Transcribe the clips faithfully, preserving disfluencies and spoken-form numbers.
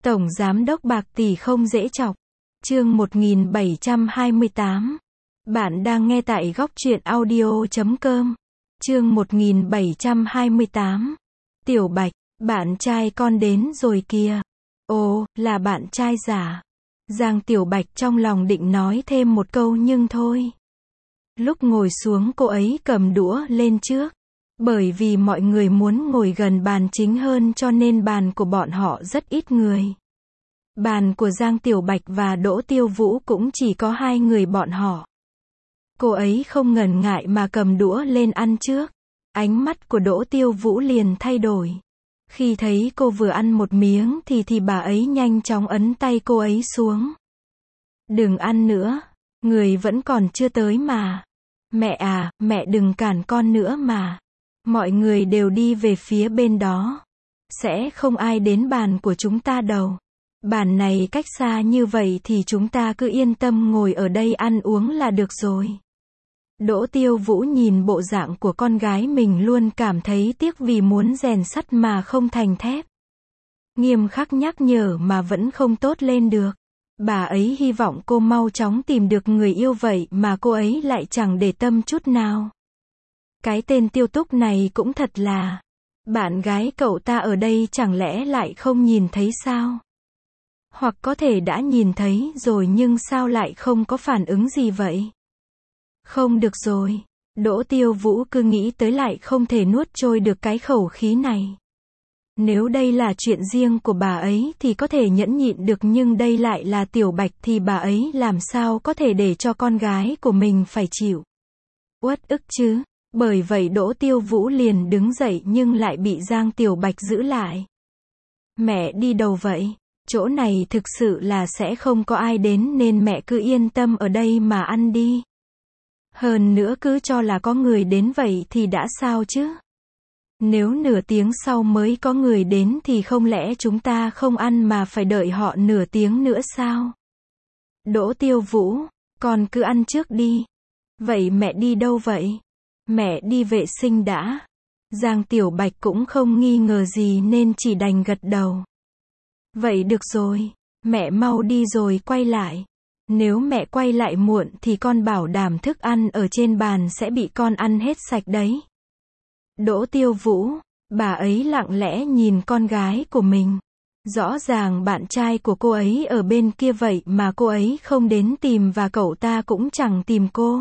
Tổng giám đốc bạc tỷ không dễ chọc. Chương một nghìn bảy trăm hai mươi tám. Bạn đang nghe tại góc truyện audio chấm com. Chương một nghìn bảy trăm hai mươi tám. Tiểu Bạch, bạn trai con đến rồi kìa. Ồ, là bạn trai giả. Giang Tiểu Bạch trong lòng định nói thêm một câu nhưng thôi. Lúc ngồi xuống cô ấy cầm đũa lên trước. Bởi vì mọi người muốn ngồi gần bàn chính hơn cho nên bàn của bọn họ rất ít người. Bàn của Giang Tiểu Bạch và Đỗ Tiêu Vũ cũng chỉ có hai người bọn họ. Cô ấy không ngần ngại mà cầm đũa lên ăn trước. Ánh mắt của Đỗ Tiêu Vũ liền thay đổi. Khi thấy cô vừa ăn một miếng thì thì bà ấy nhanh chóng ấn tay cô ấy xuống. Đừng ăn nữa, người vẫn còn chưa tới mà. Mẹ à, mẹ đừng cản con nữa mà. Mọi người đều đi về phía bên đó. Sẽ không ai đến bàn của chúng ta đâu. Bàn này cách xa như vậy thì chúng ta cứ yên tâm ngồi ở đây ăn uống là được rồi. Đỗ Tiêu Vũ nhìn bộ dạng của con gái mình luôn cảm thấy tiếc vì muốn rèn sắt mà không thành thép. Nghiêm khắc nhắc nhở mà vẫn không tốt lên được. Bà ấy hy vọng cô mau chóng tìm được người yêu vậy mà cô ấy lại chẳng để tâm chút nào. Cái tên Tiêu Túc này cũng thật là. Bạn gái cậu ta ở đây chẳng lẽ lại không nhìn thấy sao? Hoặc có thể đã nhìn thấy rồi nhưng sao lại không có phản ứng gì vậy? Không được rồi. Đỗ Tiêu Vũ cứ nghĩ tới lại không thể nuốt trôi được cái khẩu khí này. Nếu đây là chuyện riêng của bà ấy thì có thể nhẫn nhịn được nhưng đây lại là Tiểu Bạch thì bà ấy làm sao có thể để cho con gái của mình phải chịu. Uất ức chứ. Bởi vậy Đỗ Tiêu Vũ liền đứng dậy nhưng lại bị Giang Tiểu Bạch giữ lại. Mẹ đi đâu vậy? Chỗ này thực sự là sẽ không có ai đến nên mẹ cứ yên tâm ở đây mà ăn đi. Hơn nữa cứ cho là có người đến vậy thì đã sao chứ? Nếu nửa tiếng sau mới có người đến thì không lẽ chúng ta không ăn mà phải đợi họ nửa tiếng nữa sao? Đỗ Tiêu Vũ, con cứ ăn trước đi. Vậy mẹ đi đâu vậy? Mẹ đi vệ sinh đã. Giang Tiểu Bạch cũng không nghi ngờ gì nên chỉ đành gật đầu. Vậy được rồi, mẹ mau đi rồi quay lại. Nếu mẹ quay lại muộn thì con bảo đảm thức ăn ở trên bàn sẽ bị con ăn hết sạch đấy. Đỗ Tiêu Vũ, bà ấy lặng lẽ nhìn con gái của mình. Rõ ràng bạn trai của cô ấy ở bên kia vậy mà cô ấy không đến tìm và cậu ta cũng chẳng tìm cô.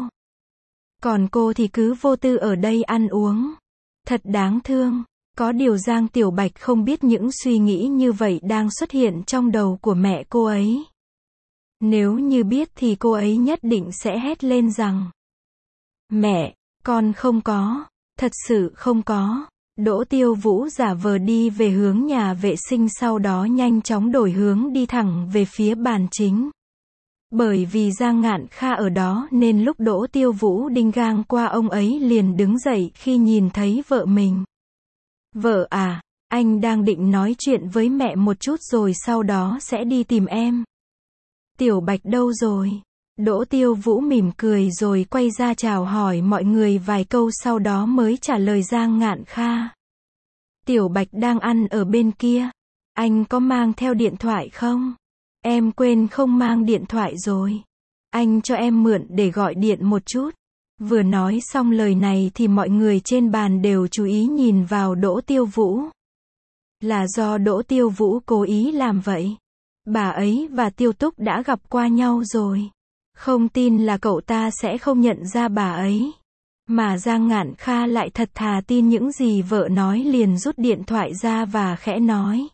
Còn cô thì cứ vô tư ở đây ăn uống. Thật đáng thương. Có điều Giang Tiểu Bạch không biết những suy nghĩ như vậy đang xuất hiện trong đầu của mẹ cô ấy. Nếu như biết thì cô ấy nhất định sẽ hét lên rằng: Mẹ, con không có. Thật sự không có. Đỗ Tiêu Vũ giả vờ đi về hướng nhà vệ sinh sau đó nhanh chóng đổi hướng đi thẳng về phía bàn chính. Bởi vì Giang Ngạn Kha ở đó nên lúc Đỗ Tiêu Vũ đinh ngang qua ông ấy liền đứng dậy khi nhìn thấy vợ mình. Vợ à, anh đang định nói chuyện với mẹ một chút rồi sau đó sẽ đi tìm em. Tiểu Bạch đâu rồi? Đỗ Tiêu Vũ mỉm cười rồi quay ra chào hỏi mọi người vài câu sau đó mới trả lời Giang Ngạn Kha. Tiểu Bạch đang ăn ở bên kia. Anh có mang theo điện thoại không? Em quên không mang điện thoại rồi. Anh cho em mượn để gọi điện một chút. Vừa nói xong lời này thì mọi người trên bàn đều chú ý nhìn vào Đỗ Tiêu Vũ. Là do Đỗ Tiêu Vũ cố ý làm vậy. Bà ấy và Tiêu Túc đã gặp qua nhau rồi. Không tin là cậu ta sẽ không nhận ra bà ấy. Mà Giang Ngạn Kha lại thật thà tin những gì vợ nói liền rút điện thoại ra và khẽ nói.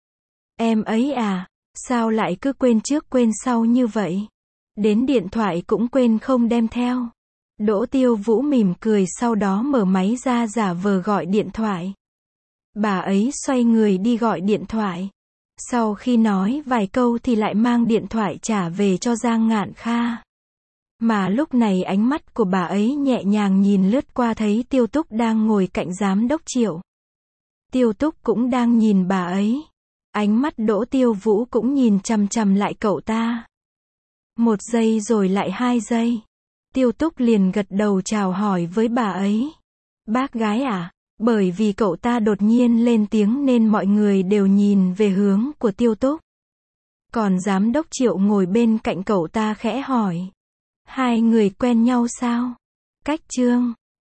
Em ấy à, sao lại cứ quên trước quên sau như vậy? Đến điện thoại cũng quên không đem theo. Đỗ Tiêu Vũ mỉm cười sau đó mở máy ra giả vờ gọi điện thoại. Bà ấy xoay người đi gọi điện thoại. Sau khi nói vài câu thì lại mang điện thoại trả về cho Giang Ngạn Kha. Mà lúc này ánh mắt của bà ấy nhẹ nhàng nhìn lướt qua thấy Tiêu Túc đang ngồi cạnh giám đốc Triệu. Tiêu Túc cũng đang nhìn bà ấy. Ánh mắt Đỗ Tiêu Vũ cũng nhìn chằm chằm lại cậu ta. Một giây rồi lại hai giây. Tiêu Túc liền gật đầu chào hỏi với bà ấy. Bác gái à? Bởi vì cậu ta đột nhiên lên tiếng nên mọi người đều nhìn về hướng của Tiêu Túc. Còn giám đốc Triệu ngồi bên cạnh cậu ta khẽ hỏi. Hai người quen nhau sao? Cách Trương